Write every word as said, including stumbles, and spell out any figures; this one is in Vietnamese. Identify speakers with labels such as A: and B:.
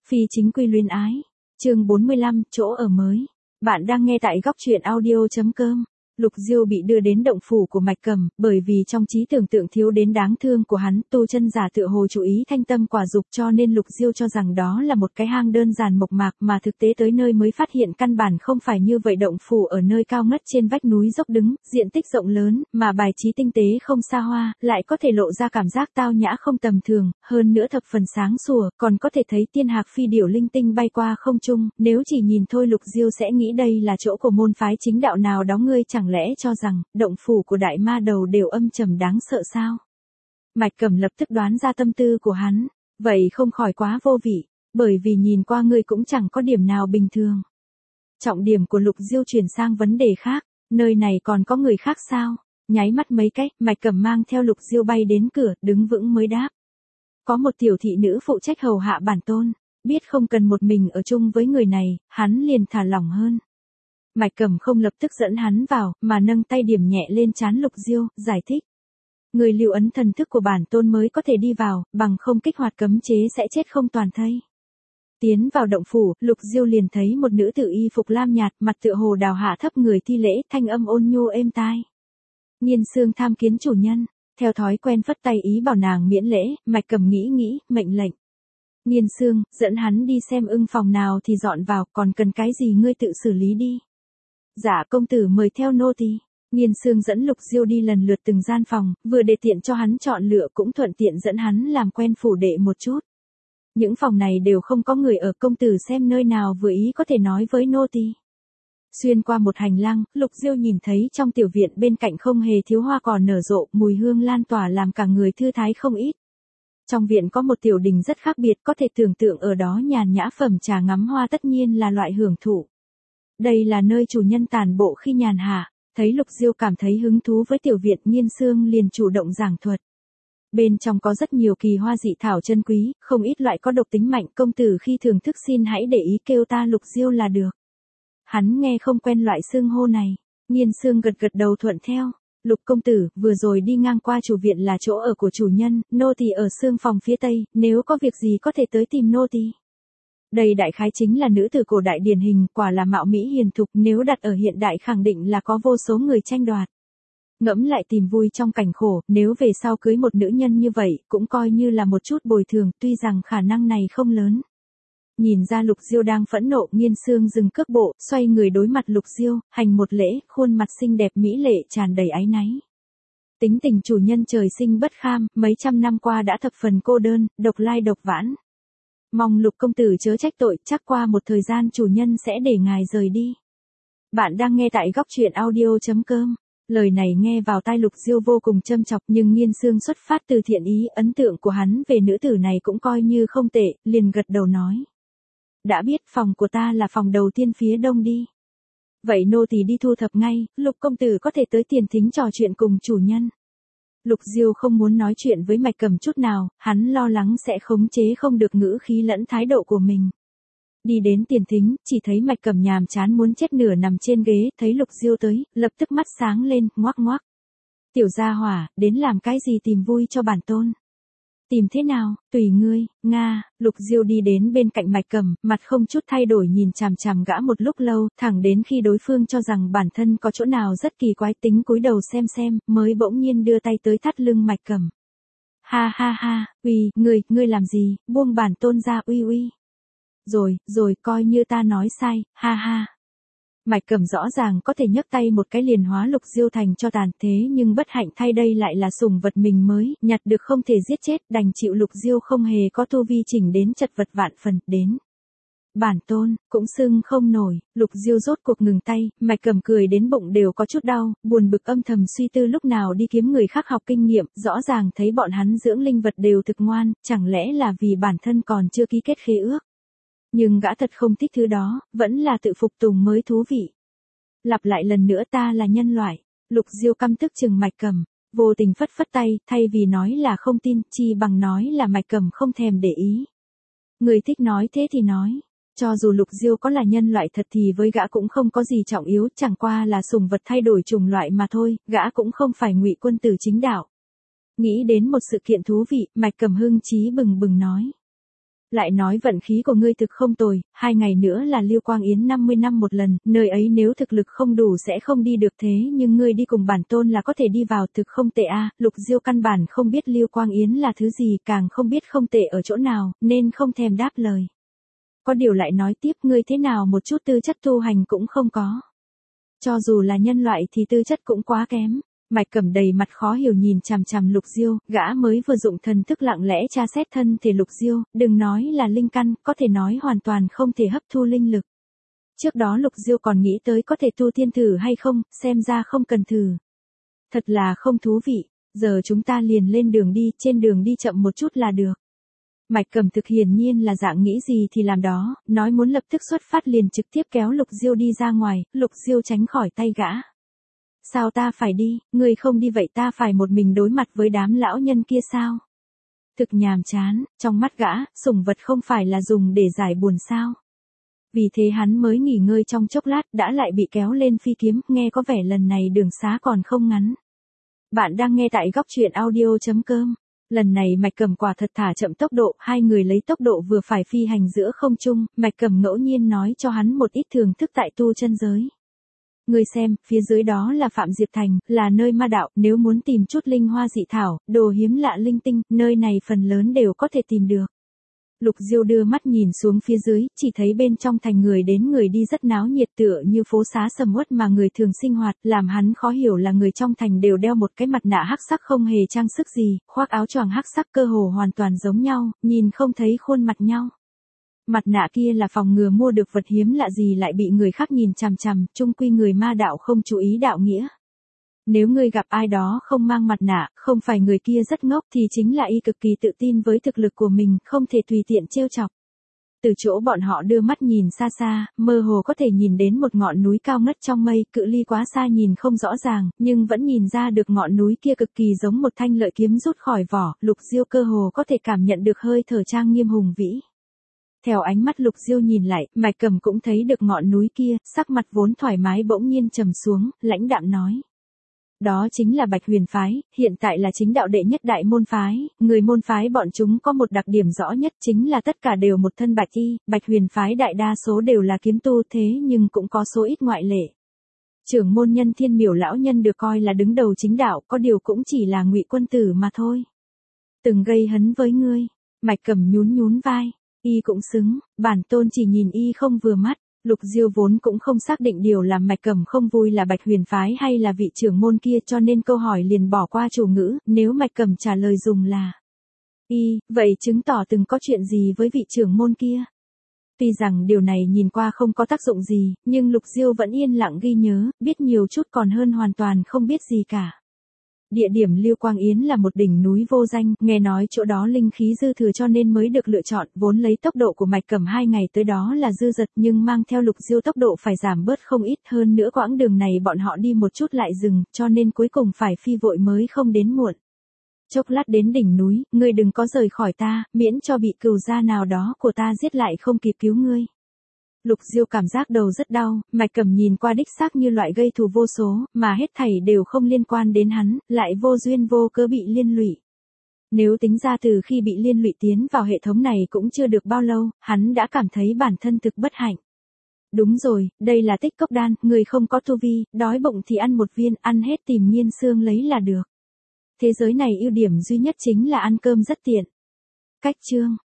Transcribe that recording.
A: Phi chính quy luyến ái. Chương bốn mươi lăm, chỗ ở mới. Bạn đang nghe tại góc truyện audio chấm com. Lục Diêu bị đưa đến động phủ của Mạch Cầm, bởi vì trong trí tưởng tượng thiếu đến đáng thương của hắn, tu chân giả tựa hồ chú ý thanh tâm quả dục, cho nên Lục Diêu cho rằng đó là một cái hang đơn giản mộc mạc, mà thực tế tới nơi mới phát hiện căn bản không phải như vậy. Động phủ ở nơi cao ngất trên vách núi dốc đứng, diện tích rộng lớn, mà bài trí tinh tế không xa hoa, lại có thể lộ ra cảm giác tao nhã không tầm thường, hơn nữa thập phần sáng sủa, còn có thể thấy tiên hạc phi điểu linh tinh bay qua không trung. Nếu chỉ nhìn thôi Lục Diêu sẽ nghĩ đây là chỗ của môn phái chính đạo nào đó. Ngươi chẳng lẽ cho rằng động phủ của đại ma đầu đều âm trầm đáng sợ sao? Mạch Cầm lập tức đoán ra tâm tư của hắn, vậy không khỏi quá vô vị, bởi vì nhìn qua ngươi cũng chẳng có điểm nào bình thường. Trọng điểm của Lục Diêu chuyển sang vấn đề khác, nơi này còn có người khác sao? Nháy mắt mấy cách, Mạch Cầm mang theo Lục Diêu bay đến cửa, đứng vững mới đáp. Có một tiểu thị nữ phụ trách hầu hạ bản tôn, biết không cần một mình ở chung với người này, hắn liền thả lỏng hơn. Mạch Cầm không lập tức dẫn hắn vào, mà nâng tay điểm nhẹ lên trán Lục Diêu, giải thích. Người lưu ấn thần thức của bản tôn mới có thể đi vào, bằng không kích hoạt cấm chế sẽ chết không toàn thây. Tiến vào động phủ, Lục Diêu liền thấy một nữ tử y phục lam nhạt, mặt tựa hồ đào hạ thấp người thi lễ, thanh âm ôn nhu êm tai. Nhiên Sương tham kiến chủ nhân, theo thói quen phất tay ý bảo nàng miễn lễ. Mạch Cầm nghĩ nghĩ, mệnh lệnh. Nhiên Sương, dẫn hắn đi xem ưng phòng nào thì dọn vào, còn cần cái gì ngươi tự xử lý đi. Dạ công tử mời theo nô tỳ. Nhiên Sương dẫn Lục Diêu đi lần lượt từng gian phòng, vừa để tiện cho hắn chọn lựa cũng thuận tiện dẫn hắn làm quen phủ đệ một chút. Những phòng này đều không có người ở, công tử xem nơi nào vừa ý có thể nói với nô tỳ. Xuyên qua một hành lang, Lục Diêu nhìn thấy trong tiểu viện bên cạnh không hề thiếu hoa cỏ nở rộ, mùi hương lan tỏa làm cả người thư thái không ít. Trong viện có một tiểu đình rất khác biệt, có thể tưởng tượng ở đó nhàn nhã phẩm trà ngắm hoa tất nhiên là loại hưởng thụ. Đây là nơi chủ nhân tản bộ khi nhàn hạ. Thấy Lục Diêu cảm thấy hứng thú với tiểu viện, Nhiên Sương liền chủ động giảng thuật. Bên trong có rất nhiều kỳ hoa dị thảo chân quý, không ít loại có độc tính mạnh, công tử khi thưởng thức xin hãy để ý kêu ta Lục Diêu là được. Hắn nghe không quen loại xưng hô này, Nhiên Sương gật gật đầu thuận theo. Lục công tử, vừa rồi đi ngang qua chủ viện là chỗ ở của chủ nhân, nô tỳ ở xương phòng phía tây, nếu có việc gì có thể tới tìm nô tỳ. Đây đại khái chính là nữ tử cổ đại điển hình, quả là mạo mỹ hiền thục, nếu đặt ở hiện đại khẳng định là có vô số người tranh đoạt. Ngẫm lại tìm vui trong cảnh khổ, nếu về sau cưới một nữ nhân như vậy, cũng coi như là một chút bồi thường, tuy rằng khả năng này không lớn. Nhìn ra Lục Diêu đang phẫn nộ, Nhiên Sương dừng cước bộ, xoay người đối mặt Lục Diêu, hành một lễ, khuôn mặt xinh đẹp mỹ lệ tràn đầy áy náy. Tính tình chủ nhân trời sinh bất kham, mấy trăm năm qua đã thập phần cô đơn, độc lai độc vãn. Mong Lục công tử chớ trách tội, chắc qua một thời gian chủ nhân sẽ để ngài rời đi. Bạn đang nghe tại góc truyện audio chấm com. Lời này nghe vào tai Lục Diêu vô cùng châm chọc, nhưng Nhiên Sương xuất phát từ thiện ý, ấn tượng của hắn về nữ tử này cũng coi như không tệ, liền gật đầu nói. Đã biết, phòng của ta là phòng đầu tiên phía đông đi. Vậy nô tỳ đi thu thập ngay, Lục công tử có thể tới tiền thính trò chuyện cùng chủ nhân. Lục Diêu không muốn nói chuyện với Mạch Cầm chút nào, hắn lo lắng sẽ khống chế không được ngữ khí lẫn thái độ của mình. Đi đến tiền thính, chỉ thấy Mạch Cầm nhàm chán muốn chết nửa nằm trên ghế, thấy Lục Diêu tới, lập tức mắt sáng lên, ngoác ngoác. Tiểu gia hỏa, đến làm cái gì tìm vui cho bản tôn? Tìm thế nào, tùy ngươi, Nga. Lục Diêu đi đến bên cạnh Mạch Cầm, mặt không chút thay đổi nhìn chằm chằm gã một lúc lâu, thẳng đến khi đối phương cho rằng bản thân có chỗ nào rất kỳ quái, tính cúi đầu xem xem, mới bỗng nhiên đưa tay tới thắt lưng Mạch Cầm. Ha ha ha, uy, ngươi, ngươi làm gì, buông bản tôn ra, uy uy. Rồi, rồi, coi như ta nói sai, ha ha. Mạch Cầm rõ ràng có thể nhấc tay một cái liền hóa Lục Diêu thành cho tàn, thế nhưng bất hạnh thay đây lại là sủng vật mình mới nhặt được không thể giết chết, đành chịu Lục Diêu không hề có tu vi chỉnh đến chật vật vạn phần, đến. Bản tôn, cũng xưng không nổi. Lục Diêu rốt cuộc ngừng tay, Mạch Cầm cười đến bụng đều có chút đau, buồn bực âm thầm suy tư lúc nào đi kiếm người khác học kinh nghiệm, rõ ràng thấy bọn hắn dưỡng linh vật đều thực ngoan, chẳng lẽ là vì bản thân còn chưa ký kết khế ước. Nhưng gã thật không thích thứ đó, vẫn là tự phục tùng mới thú vị. Lặp lại lần nữa, ta là nhân loại. Lục Diêu căm tức chừng Mạch Cầm, vô tình phất phất tay, thay vì nói là không tin, chi bằng nói là Mạch Cầm không thèm để ý. Người thích nói thế thì nói. Cho dù Lục Diêu có là nhân loại thật thì với gã cũng không có gì trọng yếu, chẳng qua là sủng vật thay đổi chủng loại mà thôi, gã cũng không phải Ngụy quân tử chính đạo. Nghĩ đến một sự kiện thú vị, Mạch Cầm hưng chí bừng bừng nói. Lại nói vận khí của ngươi thực không tồi, hai ngày nữa là Lưu Quang Yến năm mươi năm một lần, nơi ấy nếu thực lực không đủ sẽ không đi được thế nhưng ngươi đi cùng bản tôn là có thể đi vào thực không tệ a. Lục Diêu căn bản không biết Lưu Quang Yến là thứ gì, càng không biết không tệ ở chỗ nào, nên không thèm đáp lời. Có điều lại nói tiếp, ngươi thế nào một chút tư chất tu hành cũng không có. Cho dù là nhân loại thì tư chất cũng quá kém. Mạch Cẩm đầy mặt khó hiểu nhìn chằm chằm Lục Diêu, gã mới vừa dụng thần thức lặng lẽ tra xét thân thể Lục Diêu, đừng nói là linh căn, có thể nói hoàn toàn không thể hấp thu linh lực. Trước đó Lục Diêu còn nghĩ tới có thể tu tiên thử hay không, xem ra không cần thử. Thật là không thú vị, giờ chúng ta liền lên đường đi, trên đường đi chậm một chút là được. Mạch Cẩm thực hiển nhiên là dạng nghĩ gì thì làm đó, nói muốn lập tức xuất phát liền trực tiếp kéo Lục Diêu đi ra ngoài, Lục Diêu tránh khỏi tay gã. Sao ta phải đi, ngươi không đi vậy ta phải một mình đối mặt với đám lão nhân kia sao? Thực nhàm chán, trong mắt gã, sủng vật không phải là dùng để giải buồn sao? Vì thế hắn mới nghỉ ngơi trong chốc lát đã lại bị kéo lên phi kiếm, nghe có vẻ lần này đường xá còn không ngắn. Bạn đang nghe tại góc truyện audio chấm com. Lần này Mạch Cẩm quả thật thả chậm tốc độ, hai người lấy tốc độ vừa phải phi hành giữa không trung, Mạch Cẩm ngẫu nhiên nói cho hắn một ít thưởng thức tại tu chân giới. Ngươi xem, phía dưới đó là Phạm Diệp Thành, là nơi ma đạo, nếu muốn tìm chút linh hoa dị thảo, đồ hiếm lạ linh tinh, nơi này phần lớn đều có thể tìm được. Lục Diêu đưa mắt nhìn xuống phía dưới, chỉ thấy bên trong thành người đến người đi rất náo nhiệt tựa như phố xá sầm uất mà người thường sinh hoạt, làm hắn khó hiểu là người trong thành đều đeo một cái mặt nạ hắc sắc không hề trang sức gì, khoác áo choàng hắc sắc cơ hồ hoàn toàn giống nhau, nhìn không thấy khuôn mặt nhau. Mặt nạ kia là phòng ngừa mua được vật hiếm lạ gì lại bị người khác nhìn chằm chằm, chung quy người ma đạo không chú ý đạo nghĩa. Nếu ngươi gặp ai đó không mang mặt nạ, không phải người kia rất ngốc thì chính là y cực kỳ tự tin với thực lực của mình, không thể tùy tiện trêu chọc. Từ chỗ bọn họ đưa mắt nhìn xa xa, mơ hồ có thể nhìn đến một ngọn núi cao ngất trong mây, cự ly quá xa nhìn không rõ ràng, nhưng vẫn nhìn ra được ngọn núi kia cực kỳ giống một thanh lợi kiếm rút khỏi vỏ, Lục Diêu cơ hồ có thể cảm nhận được hơi thở trang nghiêm hùng vĩ. Theo ánh mắt Lục Diêu nhìn lại, Mạch Cẩm cũng thấy được ngọn núi kia, sắc mặt vốn thoải mái bỗng nhiên trầm xuống, lãnh đạm nói. Đó chính là Bạch Huyền Phái, hiện tại là chính đạo đệ nhất đại môn phái, người môn phái bọn chúng có một đặc điểm rõ nhất chính là tất cả đều một thân bạch y, Bạch Huyền Phái đại đa số đều là kiếm tu thế nhưng cũng có số ít ngoại lệ. Trưởng môn Nhân Thiên Miểu lão nhân được coi là đứng đầu chính đạo, có điều cũng chỉ là ngụy quân tử mà thôi. Từng gây hấn với ngươi, Mạch Cẩm nhún nhún vai, y cũng xứng, bản tôn chỉ nhìn y không vừa mắt. Lục Diêu vốn cũng không xác định điều làm Mạch Cẩm không vui là Bạch Huyền Phái hay là vị trưởng môn kia cho nên câu hỏi liền bỏ qua chủ ngữ, nếu Mạch Cẩm trả lời dùng là y, vậy chứng tỏ từng có chuyện gì với vị trưởng môn kia. Tuy rằng điều này nhìn qua không có tác dụng gì, nhưng Lục Diêu vẫn yên lặng ghi nhớ, biết nhiều chút còn hơn hoàn toàn không biết gì cả. Địa điểm Lưu Quang Yến là một đỉnh núi vô danh, nghe nói chỗ đó linh khí dư thừa cho nên mới được lựa chọn, vốn lấy tốc độ của Mạch Cẩm hai ngày tới đó là dư dật nhưng mang theo Lục Diêu tốc độ phải giảm bớt không ít hơn nữa quãng đường này bọn họ đi một chút lại dừng, cho nên cuối cùng phải phi vội mới không đến muộn. Chốc lát đến đỉnh núi, ngươi đừng có rời khỏi ta, miễn cho bị cừu gia nào đó của ta giết lại không kịp cứu ngươi. Lục Diêu cảm giác đầu rất đau, Mạch Cẩm nhìn qua đích xác như loại gây thù vô số, mà hết thảy đều không liên quan đến hắn, lại vô duyên vô cớ bị liên lụy. Nếu tính ra từ khi bị liên lụy tiến vào hệ thống này cũng chưa được bao lâu, hắn đã cảm thấy bản thân thực bất hạnh. Đúng rồi, đây là tích cốc đan, người không có tu vi, đói bụng thì ăn một viên, ăn hết tìm nghiên xương lấy là được. Thế giới này ưu điểm duy nhất chính là ăn cơm rất tiện. Cách chương